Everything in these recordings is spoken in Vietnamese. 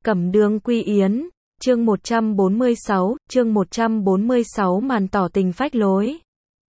Cẩm Đường Quy Yến, chương 146, màn tỏ tình phách lối.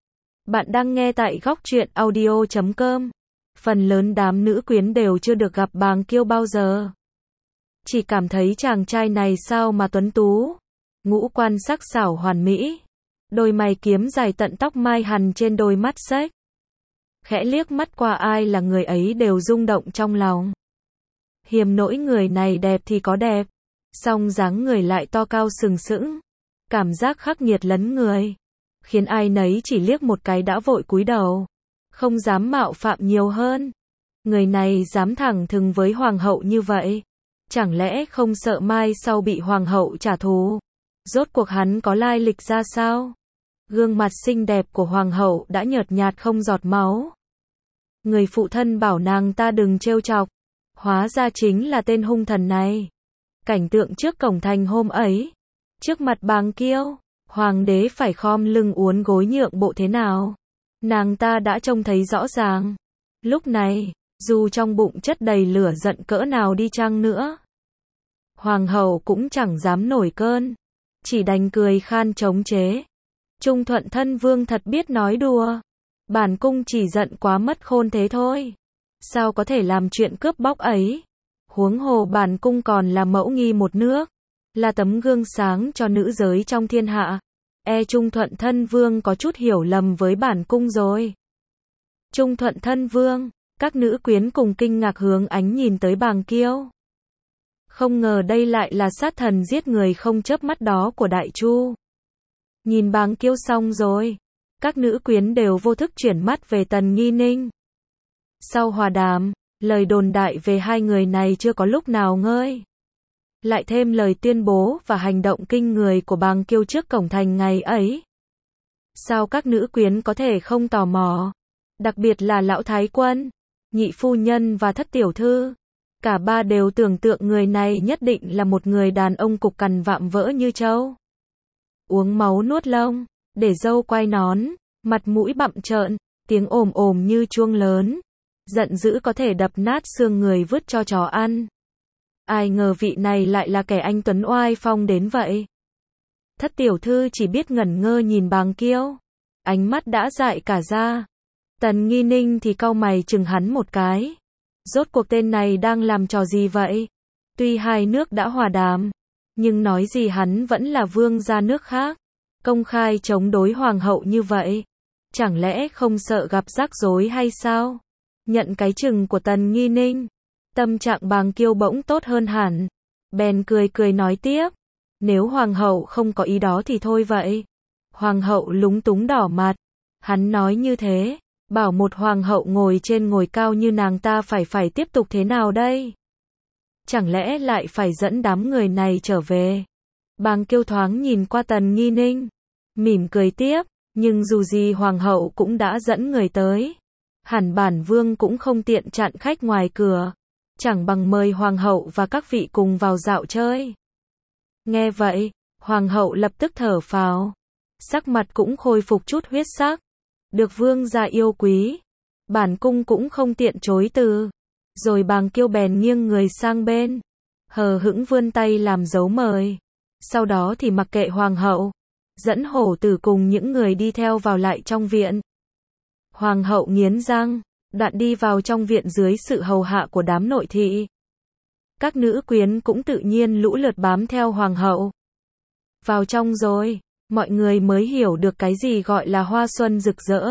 Bạn đang nghe tại góc truyện audio.com. Phần lớn đám nữ quyến đều chưa được gặp Bàng Kiêu bao giờ. Chỉ cảm thấy chàng trai này sao mà tuấn tú, ngũ quan sắc sảo hoàn mỹ, đôi mày kiếm dài tận tóc mai hằn trên đôi mắt xếch. Khẽ liếc mắt qua ai là người ấy đều rung động trong lòng. Hiềm nỗi người này đẹp thì có đẹp, song dáng người lại to cao sừng sững, cảm giác khắc nghiệt lấn người, khiến ai nấy chỉ liếc một cái đã vội cúi đầu, không dám mạo phạm nhiều hơn. Người này dám thẳng thừng với hoàng hậu như vậy, chẳng lẽ không sợ mai sau bị hoàng hậu trả thù? Rốt cuộc hắn có lai lịch ra sao? Gương mặt xinh đẹp của hoàng hậu đã nhợt nhạt không giọt máu. Người phụ thân bảo nàng ta đừng trêu chọc, hóa ra chính là tên hung thần này. Cảnh tượng trước cổng thành hôm ấy, trước mặt Bàng Kiêu, hoàng đế phải khom lưng uốn gối nhượng bộ thế nào, nàng ta đã trông thấy rõ ràng. Lúc này, dù trong bụng chất đầy lửa giận cỡ nào đi chăng nữa, hoàng hậu cũng chẳng dám nổi cơn, chỉ đành cười khan chống chế. Trung Thuận thân vương thật biết nói đùa, bản cung chỉ giận quá mất khôn thế thôi, sao có thể làm chuyện cướp bóc ấy. Huống hồ bản cung còn là mẫu nghi một nước, là tấm gương sáng cho nữ giới trong thiên hạ. Trung Thuận thân vương có chút hiểu lầm với bản cung rồi. Trung Thuận thân vương, các nữ quyến cùng kinh ngạc hướng ánh nhìn tới Bàng Kiêu. Không ngờ đây lại là sát thần giết người không chớp mắt đó của Đại Chu. Nhìn Bàng Kiêu xong rồi, các nữ quyến đều vô thức chuyển mắt về Tần Nghi Ninh. Sau hòa đàm, lời đồn đại về hai người này chưa có lúc nào ngơi. Lại thêm lời tuyên bố và hành động kinh người của Bàng Kiêu trước cổng thành ngày ấy. Sao các nữ quyến có thể không tò mò? Đặc biệt là lão thái quân, nhị phu nhân và thất tiểu thư. Cả ba đều tưởng tượng người này nhất định là một người đàn ông cục cằn vạm vỡ như trâu. Uống máu nuốt lông, để râu quai nón, mặt mũi bặm trợn, tiếng ồm ồm như chuông lớn. Giận dữ có thể đập nát xương người vứt cho chó ăn. Ai ngờ vị này lại là kẻ anh tuấn oai phong đến vậy. Thất tiểu thư chỉ biết ngẩn ngơ nhìn Bàng Kiêu, ánh mắt đã dại cả ra. Tần Nghi Ninh thì cau mày chừng hắn một cái. Rốt cuộc tên này đang làm trò gì vậy? Tuy hai nước đã hòa đàm, nhưng nói gì hắn vẫn là vương gia nước khác, công khai chống đối hoàng hậu như vậy. Chẳng lẽ không sợ gặp rắc rối hay sao? Nhận cái chừng của Tần Nghi Ninh, tâm trạng Bàng Kiêu bỗng tốt hơn hẳn. Bèn cười cười nói tiếp, nếu hoàng hậu không có ý đó thì thôi vậy. Hoàng hậu lúng túng đỏ mặt. Hắn nói như thế, bảo một hoàng hậu ngồi trên ngồi cao như nàng ta phải tiếp tục thế nào đây? Chẳng lẽ lại phải dẫn đám người này trở về? Bàng Kiêu thoáng nhìn qua Tần Nghi Ninh, mỉm cười tiếp, nhưng dù gì hoàng hậu cũng đã dẫn người tới. Hẳn bản vương cũng không tiện chặn khách ngoài cửa, chẳng bằng mời hoàng hậu và các vị cùng vào dạo chơi. Nghe vậy, hoàng hậu lập tức thở phào, sắc mặt cũng khôi phục chút huyết sắc. Được vương gia yêu quý, bản cung cũng không tiện chối từ. Rồi Bàng Kiêu bèn nghiêng người sang bên, hờ hững vươn tay làm dấu mời. Sau đó thì mặc kệ hoàng hậu, dẫn hổ tử cùng những người đi theo vào lại trong viện. Hoàng hậu nghiến răng, đoạn đi vào trong viện dưới sự hầu hạ của đám nội thị. Các nữ quyến cũng tự nhiên lũ lượt bám theo hoàng hậu. Vào trong rồi, mọi người mới hiểu được cái gì gọi là hoa xuân rực rỡ,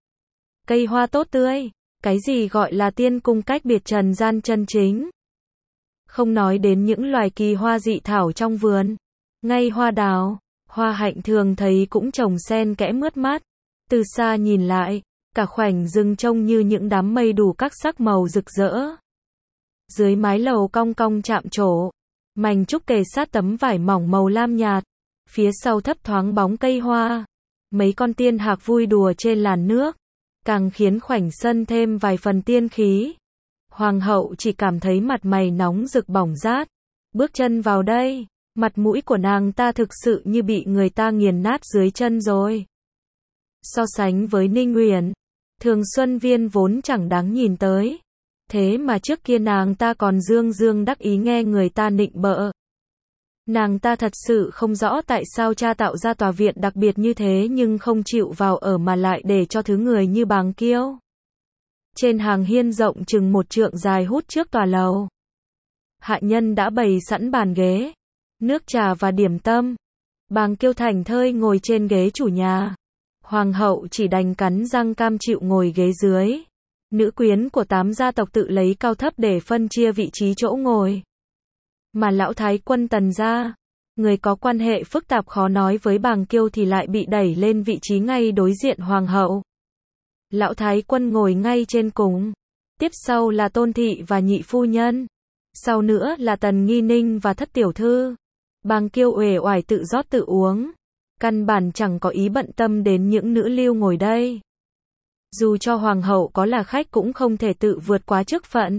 cây hoa tốt tươi, cái gì gọi là tiên cung cách biệt trần gian chân chính. Không nói đến những loài kỳ hoa dị thảo trong vườn, ngay hoa đào, hoa hạnh thường thấy cũng trồng xen kẽ mướt mắt. Từ xa nhìn lại, cả khoảnh rừng trông như những đám mây đủ các sắc màu rực rỡ. Dưới mái lầu cong cong chạm trổ, mành trúc kề sát tấm vải mỏng màu lam nhạt, phía sau thấp thoáng bóng cây hoa. Mấy con tiên hạc vui đùa trên làn nước, càng khiến khoảnh sân thêm vài phần tiên khí. Hoàng hậu chỉ cảm thấy mặt mày nóng rực bỏng rát. Bước chân vào đây, mặt mũi của nàng ta thực sự như bị người ta nghiền nát dưới chân rồi. So sánh với Ninh Uyển, Thường Xuân Viên vốn chẳng đáng nhìn tới. Thế mà trước kia nàng ta còn dương dương đắc ý nghe người ta nịnh bợ. Nàng ta thật sự không rõ tại sao cha tạo ra tòa viện đặc biệt như thế nhưng không chịu vào ở mà lại để cho thứ người như Bàng Kiêu. Trên hàng hiên rộng chừng 1 trượng dài hút trước tòa lầu. Hạ nhân đã bày sẵn bàn ghế, nước trà và điểm tâm. Bàng Kiêu thảnh thơi ngồi trên ghế chủ nhà. Hoàng hậu chỉ đành cắn răng cam chịu ngồi ghế dưới. Nữ quyến của 8 gia tộc tự lấy cao thấp để phân chia vị trí chỗ ngồi. Mà lão thái quân Tần gia, người có quan hệ phức tạp khó nói với Bàng Kiêu thì lại bị đẩy lên vị trí ngay đối diện hoàng hậu. Lão thái quân ngồi ngay trên cùng. Tiếp sau là Tôn thị và nhị phu nhân. Sau nữa là Tần Nghi Ninh và thất tiểu thư. Bàng Kiêu uể oải tự rót tự uống. Căn bản chẳng có ý bận tâm đến những nữ lưu ngồi đây. Dù cho hoàng hậu có là khách cũng không thể tự vượt quá chức phận.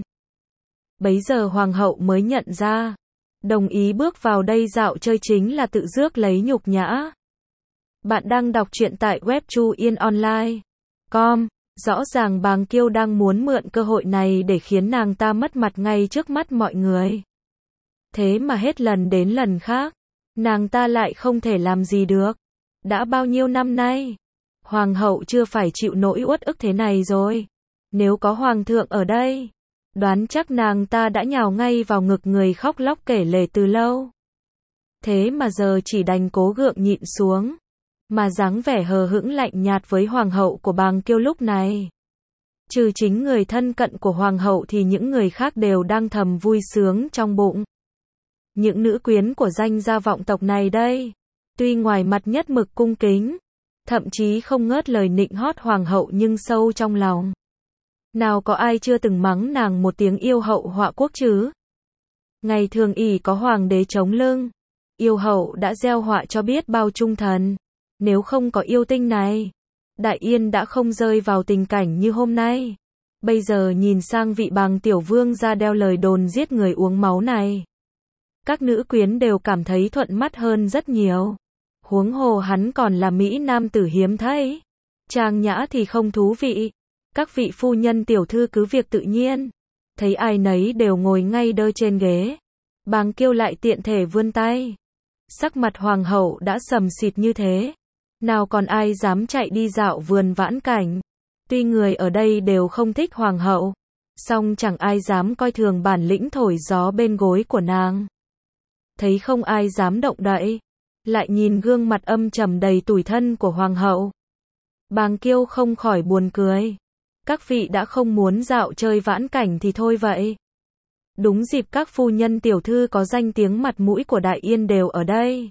Bấy giờ hoàng hậu mới nhận ra, đồng ý bước vào đây dạo chơi chính là tự rước lấy nhục nhã. Bạn đang đọc truyện tại web chuyenonline.com. Rõ ràng Bàng Kiêu đang muốn mượn cơ hội này để khiến nàng ta mất mặt ngay trước mắt mọi người. Thế mà hết lần đến lần khác, nàng ta lại không thể làm gì được. Đã bao nhiêu năm nay, hoàng hậu chưa phải chịu nỗi uất ức thế này rồi. Nếu có hoàng thượng ở đây, đoán chắc nàng ta đã nhào ngay vào ngực người khóc lóc kể lể từ lâu. Thế mà giờ chỉ đành cố gượng nhịn xuống. Mà dáng vẻ hờ hững lạnh nhạt với hoàng hậu của Bàng Kiêu lúc này. Trừ chính người thân cận của hoàng hậu thì những người khác đều đang thầm vui sướng trong bụng. Những nữ quyến của danh gia vọng tộc này đây, tuy ngoài mặt nhất mực cung kính, thậm chí không ngớt lời nịnh hót hoàng hậu nhưng sâu trong lòng. Nào có ai chưa từng mắng nàng một tiếng yêu hậu họa quốc chứ? Ngày thường ỷ có hoàng đế chống lưng, yêu hậu đã gieo họa cho biết bao trung thần. Nếu không có yêu tinh này, Đại Yên đã không rơi vào tình cảnh như hôm nay. Bây giờ nhìn sang vị Bàng tiểu vương ra đeo lời đồn giết người uống máu này. Các nữ quyến đều cảm thấy thuận mắt hơn rất nhiều. Huống hồ hắn còn là mỹ nam tử hiếm thấy. Trang nhã thì không thú vị. Các vị phu nhân tiểu thư cứ việc tự nhiên. Thấy ai nấy đều ngồi ngay đơ trên ghế. Bàng Kiêu lại tiện thể vươn tay. Sắc mặt hoàng hậu đã sầm xịt như thế. Nào còn ai dám chạy đi dạo vườn vãn cảnh. Tuy người ở đây đều không thích hoàng hậu, song chẳng ai dám coi thường bản lĩnh thổi gió bên gối của nàng. Thấy không ai dám động đậy, lại nhìn gương mặt âm trầm đầy tủi thân của hoàng hậu. Bàng Kiêu không khỏi buồn cười. Các vị đã không muốn dạo chơi vãn cảnh thì thôi vậy. Đúng dịp các phu nhân tiểu thư có danh tiếng mặt mũi của Đại Yên đều ở đây.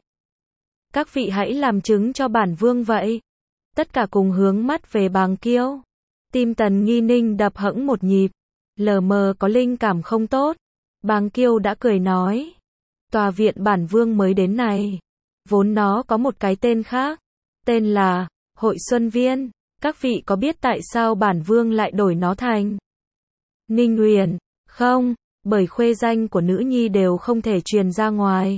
Các vị hãy làm chứng cho bản vương vậy. Tất cả cùng hướng mắt về Bàng Kiêu. Tim Tần Nghi Ninh đập hững một nhịp. Lờ mờ có linh cảm không tốt. Bàng Kiêu đã cười nói. Tòa viện bản vương mới đến này, vốn nó có một cái tên khác. Tên là Hội Xuân Viên. Các vị có biết tại sao bản vương lại đổi nó thành Ninh Uyển không? Bởi khuê danh của nữ nhi đều không thể truyền ra ngoài.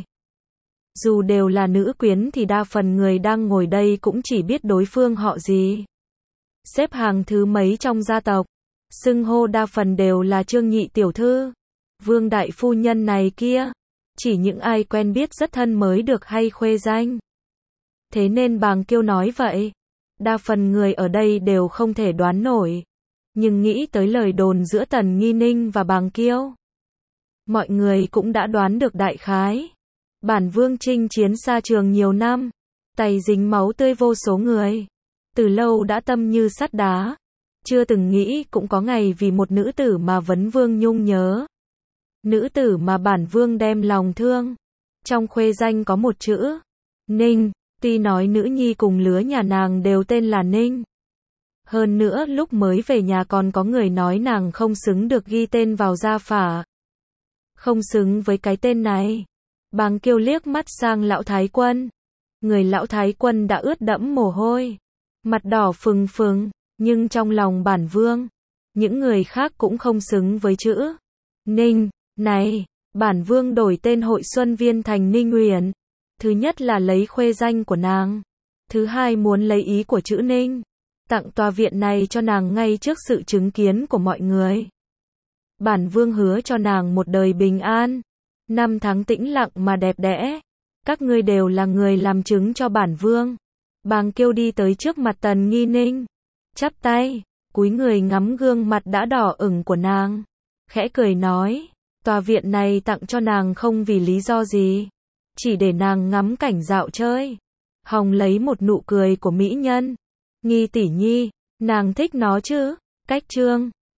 Dù đều là nữ quyến thì đa phần người đang ngồi đây cũng chỉ biết đối phương họ gì. Xếp hàng thứ mấy trong gia tộc. Xưng hô đa phần đều là Trương nhị tiểu thư, Vương đại phu nhân này kia. Chỉ những ai quen biết rất thân mới được hay khuê danh. Thế nên Bàng Kiêu nói vậy. Đa phần người ở đây đều không thể đoán nổi. Nhưng nghĩ tới lời đồn giữa Tần Nghi Ninh và Bàng Kiêu, mọi người cũng đã đoán được đại khái. Bản vương chinh chiến xa trường nhiều năm, tay dính máu tươi vô số người. Từ lâu đã tâm như sắt đá. Chưa từng nghĩ cũng có ngày vì một nữ tử mà vấn vương nhung nhớ. Nữ tử mà bản vương đem lòng thương. Trong khuê danh có một chữ Ninh. Tuy nói nữ nhi cùng lứa nhà nàng đều tên là Ninh. Hơn nữa lúc mới về nhà còn có người nói nàng không xứng được ghi tên vào gia phả. Không xứng với cái tên này. Bàng Kiêu liếc mắt sang lão thái quân. Người lão thái quân đã ướt đẫm mồ hôi, mặt đỏ phừng phừng, nhưng trong lòng bản vương, những người khác cũng không xứng với chữ Ninh này. Bản vương đổi tên Hội Xuân Viên thành Ninh Uyển. Thứ nhất là lấy khuê danh của nàng. Thứ hai muốn lấy ý của chữ Ninh, tặng tòa viện này cho nàng ngay trước sự chứng kiến của mọi người. Bản vương hứa cho nàng một đời bình an, năm tháng tĩnh lặng mà đẹp đẽ. Các ngươi đều là người làm chứng cho bản vương. Bàng Kiêu đi tới trước mặt Tần Nghi Ninh, chắp tay, cúi người ngắm gương mặt đã đỏ ửng của nàng, khẽ cười nói, tòa viện này tặng cho nàng không vì lý do gì, chỉ để nàng ngắm cảnh dạo chơi. Hồng lấy một nụ cười của mỹ nhân, Nghi tỷ nhi, nàng thích nó chứ? Cách chương